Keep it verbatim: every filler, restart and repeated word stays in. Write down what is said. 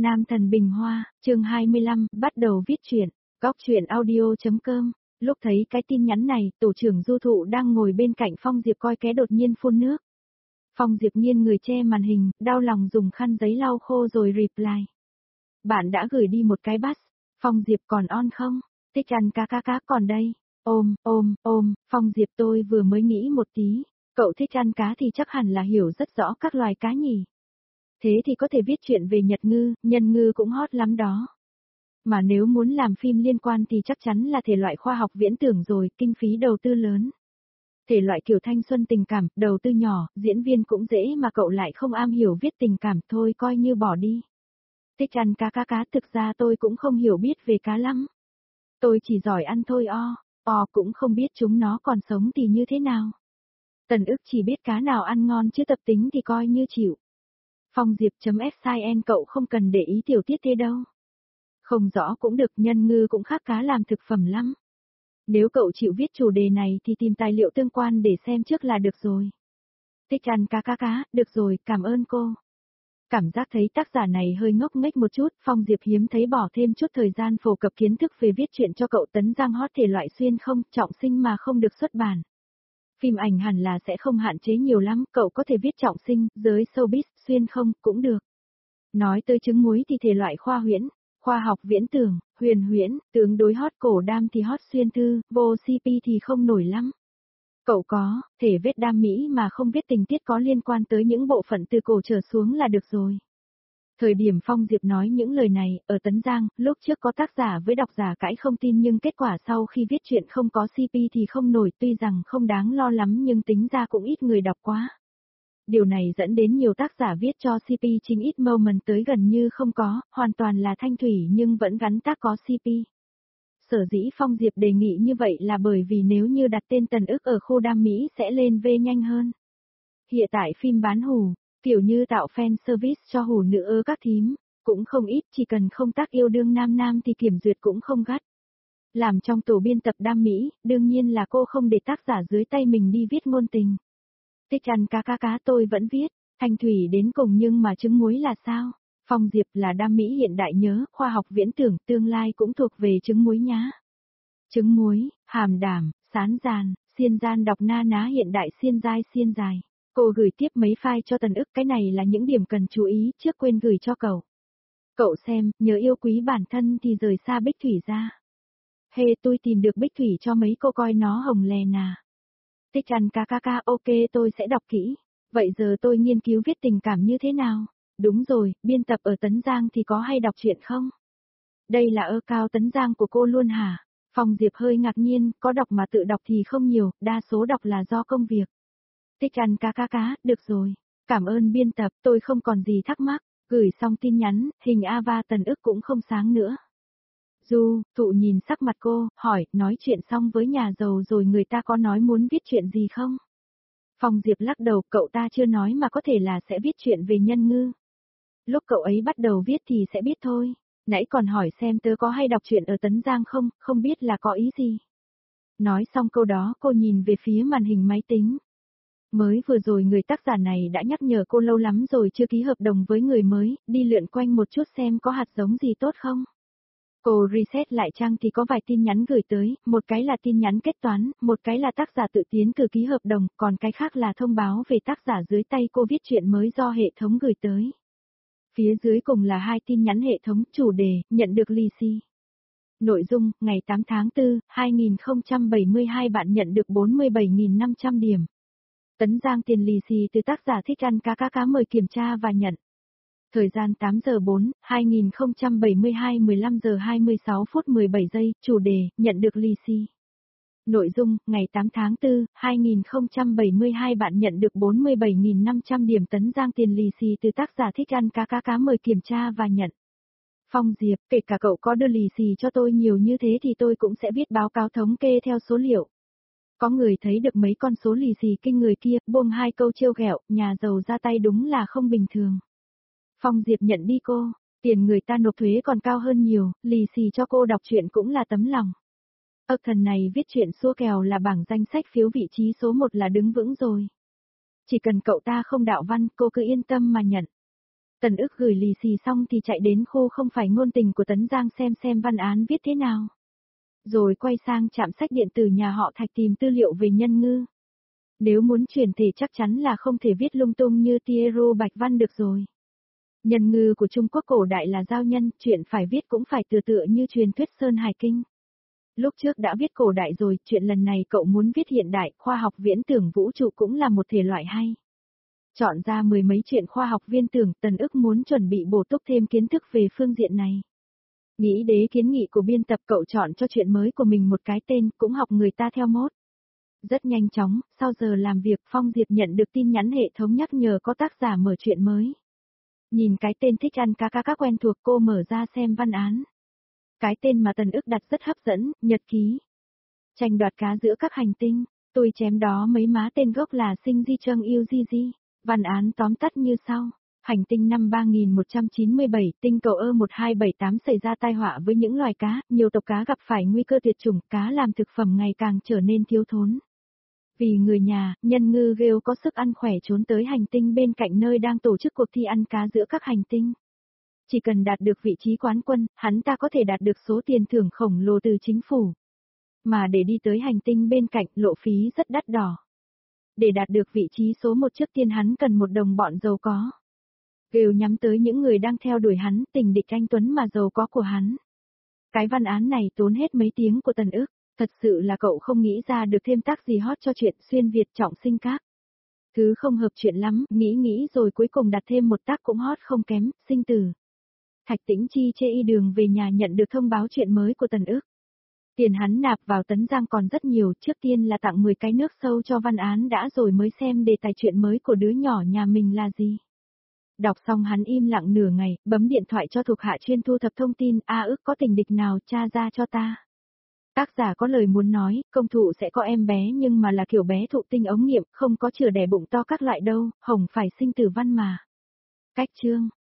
Nam thần bình hoa, chương hai mươi lăm, bắt đầu viết truyện, góc truyện audio.com. Lúc thấy cái tin nhắn này, tổ trưởng Du Thụ đang ngồi bên cạnh Phong Diệp coi ké đột nhiên phun nước. Phong Diệp nghiêng người che màn hình, đau lòng dùng khăn giấy lau khô rồi reply. Bạn đã gửi đi một cái bus, Phong Diệp còn on không? Thích ăn cá cá cá còn đây. Ôm, ôm, ôm, Phong Diệp tôi vừa mới nghĩ một tí, cậu thích ăn cá thì chắc hẳn là hiểu rất rõ các loài cá nhỉ. Thế thì có thể viết chuyện về Nhật ngư, nhân ngư cũng hot lắm đó. Mà nếu muốn làm phim liên quan thì chắc chắn là thể loại khoa học viễn tưởng rồi, kinh phí đầu tư lớn. Thể loại kiểu thanh xuân tình cảm, đầu tư nhỏ, diễn viên cũng dễ mà cậu lại không am hiểu viết tình cảm, thôi coi như bỏ đi. Thích ăn cá cá cá, thực ra tôi cũng không hiểu biết về cá lắm. Tôi chỉ giỏi ăn thôi o, o cũng không biết chúng nó còn sống thì như thế nào. Tần ức chỉ biết cá nào ăn ngon chứ tập tính thì coi như chịu. Phong Diệp.fin cậu không cần để ý tiểu tiết thế đâu. Không rõ cũng được, nhân ngư cũng khác cá làm thực phẩm lắm. Nếu cậu chịu viết chủ đề này thì tìm tài liệu tương quan để xem trước là được rồi. Thích ăn cá cá cá, được rồi, cảm ơn cô. Cảm giác thấy tác giả này hơi ngốc nghếch một chút, Phong Diệp hiếm thấy bỏ thêm chút thời gian phổ cập kiến thức về viết truyện cho cậu. Tấn Giang hot thể loại xuyên không, trọng sinh mà không được xuất bản. Phim ảnh hẳn là sẽ không hạn chế nhiều lắm, cậu có thể viết trọng sinh, giới showbiz, xuyên không, cũng được. Nói tới trứng muối thì thể loại khoa huyễn, khoa học viễn tưởng, huyền huyễn, tương đối hot, cổ đam thì hot xuyên thư, vô xê pê thì không nổi lắm. Cậu có, thể viết đam mỹ mà không viết tình tiết có liên quan tới những bộ phận từ cổ trở xuống là được rồi. Thời điểm Phong Diệp nói những lời này, ở Tấn Giang, lúc trước có tác giả với độc giả cãi không tin nhưng kết quả sau khi viết chuyện không có xê pê thì không nổi, tuy rằng không đáng lo lắm nhưng tính ra cũng ít người đọc quá. Điều này dẫn đến nhiều tác giả viết cho xê pê chính ít moment tới gần như không có, hoàn toàn là thanh thủy nhưng vẫn gắn tác có xê pê. Sở dĩ Phong Diệp đề nghị như vậy là bởi vì nếu như đặt tên Tần ức ở khu đam mỹ sẽ lên V nhanh hơn. Hiện tại phim bán hủ, kiểu như tạo fan service cho hủ nữ ơ các thím, cũng không ít, chỉ cần không tác yêu đương nam nam thì kiểm duyệt cũng không gắt. Làm trong tổ biên tập đam mỹ, đương nhiên là cô không để tác giả dưới tay mình đi viết ngôn tình. Thích ăn cá cá cá tôi vẫn viết, thanh thủy đến cùng nhưng mà trứng muối là sao? Phong Diệp là đam mỹ hiện đại nhớ, khoa học viễn tưởng, tương lai cũng thuộc về trứng muối nhá. Trứng muối, hàm đảm, sán gian, xiên gian đọc na ná hiện đại xiên dai xiên dài. Cô gửi tiếp mấy file cho Tần ức, cái này là những điểm cần chú ý trước quên gửi cho cậu. Cậu xem, nhớ yêu quý bản thân thì rời xa Bích Thủy ra. Hê hey, tôi tìm được Bích Thủy cho mấy cô coi nó hồng lè nà. Thích ăn cá cá cá, ok tôi sẽ đọc kỹ. Vậy giờ tôi nghiên cứu viết tình cảm như thế nào? Đúng rồi, biên tập ở Tấn Giang thì có hay đọc truyện không? Đây là ơ cao Tấn Giang của cô luôn hả? Phong Diệp hơi ngạc nhiên, có đọc mà tự đọc thì không nhiều, đa số đọc là do công việc. Thích ăn cá cá cá, được rồi. Cảm ơn biên tập, tôi không còn gì thắc mắc. Gửi xong tin nhắn, hình Ava Tần ức cũng không sáng nữa. Du, Thụ nhìn sắc mặt cô, hỏi, nói chuyện xong với nhà giàu rồi người ta có nói muốn viết chuyện gì không? Phong Diệp lắc đầu, cậu ta chưa nói mà có thể là sẽ viết chuyện về nhân ngư. Lúc cậu ấy bắt đầu viết thì sẽ biết thôi. Nãy còn hỏi xem tớ có hay đọc truyện ở Tấn Giang không, không biết là có ý gì. Nói xong câu đó cô nhìn về phía màn hình máy tính. Mới vừa rồi người tác giả này đã nhắc nhở cô lâu lắm rồi chưa ký hợp đồng với người mới, đi lượn quanh một chút xem có hạt giống gì tốt không. Cô reset lại trang thì có vài tin nhắn gửi tới, một cái là tin nhắn kết toán, một cái là tác giả tự tiến cử ký hợp đồng, còn cái khác là thông báo về tác giả dưới tay cô viết chuyện mới do hệ thống gửi tới. Phía dưới cùng là hai tin nhắn hệ thống, chủ đề, nhận được lì xì. Nội dung, ngày tám tháng tư, hai nghìn không trăm bảy mươi hai bạn nhận được bốn mươi bảy nghìn năm trăm điểm. Tấn Giang tiền lì xì từ tác giả Thích ăn cá cá cá mời kiểm tra và nhận. Thời gian tám giờ bốn, hai nghìn không trăm bảy mươi hai mười lăm giờ hai mươi sáu phút mười bảy giây, chủ đề, nhận được lì xì. Nội dung, ngày tám tháng tư, hai nghìn không trăm bảy mươi hai bạn nhận được bốn mươi bảy nghìn năm trăm điểm. Tấn Giang tiền lì xì từ tác giả Thích ăn cá cá cá mời kiểm tra và nhận. Phong Diệp, kể cả cậu có đưa lì xì cho tôi nhiều như thế thì tôi cũng sẽ viết báo cáo thống kê theo số liệu. Có người thấy được mấy con số lì xì kinh người kia, buông hai câu trêu ghẹo, nhà giàu ra tay đúng là không bình thường. Phong Diệp nhận đi cô, tiền người ta nộp thuế còn cao hơn nhiều, lì xì cho cô đọc truyện cũng là tấm lòng. Ơ thần này viết truyện xua kèo là bảng danh sách phiếu vị trí số một là đứng vững rồi. Chỉ cần cậu ta không đạo văn, cô cứ yên tâm mà nhận. Tần ức gửi lì xì xong thì chạy đến khu không phải ngôn tình của Tấn Giang xem xem văn án viết thế nào. Rồi quay sang trạm sách điện tử nhà họ Thạch tìm tư liệu về Nhân Ngư. Nếu muốn chuyển thể chắc chắn là không thể viết lung tung như Tiero Bạch Văn được rồi. Nhân ngư của Trung Quốc cổ đại là giao nhân, chuyện phải viết cũng phải tựa tựa như truyền thuyết Sơn Hải Kinh. Lúc trước đã viết cổ đại rồi, chuyện lần này cậu muốn viết hiện đại, khoa học viễn tưởng vũ trụ cũng là một thể loại hay. Chọn ra mười mấy chuyện khoa học viễn tưởng, Tần ức muốn chuẩn bị bổ túc thêm kiến thức về phương diện này. Nghĩ đến kiến nghị của biên tập, cậu chọn cho chuyện mới của mình một cái tên, cũng học người ta theo mốt. Rất nhanh chóng, sau giờ làm việc Phong Diệp nhận được tin nhắn hệ thống nhắc nhở có tác giả mở chuyện mới. Nhìn cái tên thích ăn cá cá cá quen thuộc, cô mở ra xem văn án. Cái tên mà Tần ức đặt rất hấp dẫn, nhật ký. Tranh đoạt cá giữa các hành tinh, tôi chém đó mấy má, tên gốc là Sinh Di Trâng Yêu Di Di. Văn án tóm tắt như sau. Hành tinh năm ba nghìn một trăm chín mươi bảy, tinh cầu E một hai bảy tám xảy ra tai họa với những loài cá, nhiều tộc cá gặp phải nguy cơ tuyệt chủng, cá làm thực phẩm ngày càng trở nên thiếu thốn. Vì người nhà, Nhân Ngư Ghêu có sức ăn khỏe trốn tới hành tinh bên cạnh nơi đang tổ chức cuộc thi ăn cá giữa các hành tinh. Chỉ cần đạt được vị trí quán quân, hắn ta có thể đạt được số tiền thưởng khổng lồ từ chính phủ. Mà để đi tới hành tinh bên cạnh, lộ phí rất đắt đỏ. Để đạt được vị trí số một trước tiên hắn cần một đồng bọn giàu có. Ghêu nhắm tới những người đang theo đuổi hắn, tình địch anh Tuấn mà giàu có của hắn. Cái văn án này tốn hết mấy tiếng của Tần ức, thật sự là cậu không nghĩ ra được thêm tác gì hot cho chuyện xuyên Việt trọng sinh các. Thứ không hợp chuyện lắm, nghĩ nghĩ rồi cuối cùng đặt thêm một tác cũng hot không kém, sinh tử. Thạch Tĩnh Chi chê y đường về nhà nhận được thông báo chuyện mới của Tần ức. Tiền hắn nạp vào Tấn Giang còn rất nhiều, trước tiên là tặng mười cái nước sâu cho văn án đã rồi mới xem đề tài chuyện mới của đứa nhỏ nhà mình là gì. Đọc xong hắn im lặng nửa ngày, bấm điện thoại cho thuộc hạ chuyên thu thập thông tin, a ức có tình địch nào tra ra cho ta. Tác giả có lời muốn nói, công thụ sẽ có em bé nhưng mà là kiểu bé thụ tinh ống nghiệm, không có chừa đẻ bụng to các loại đâu, hồng phải sinh tử văn mà. Cách chương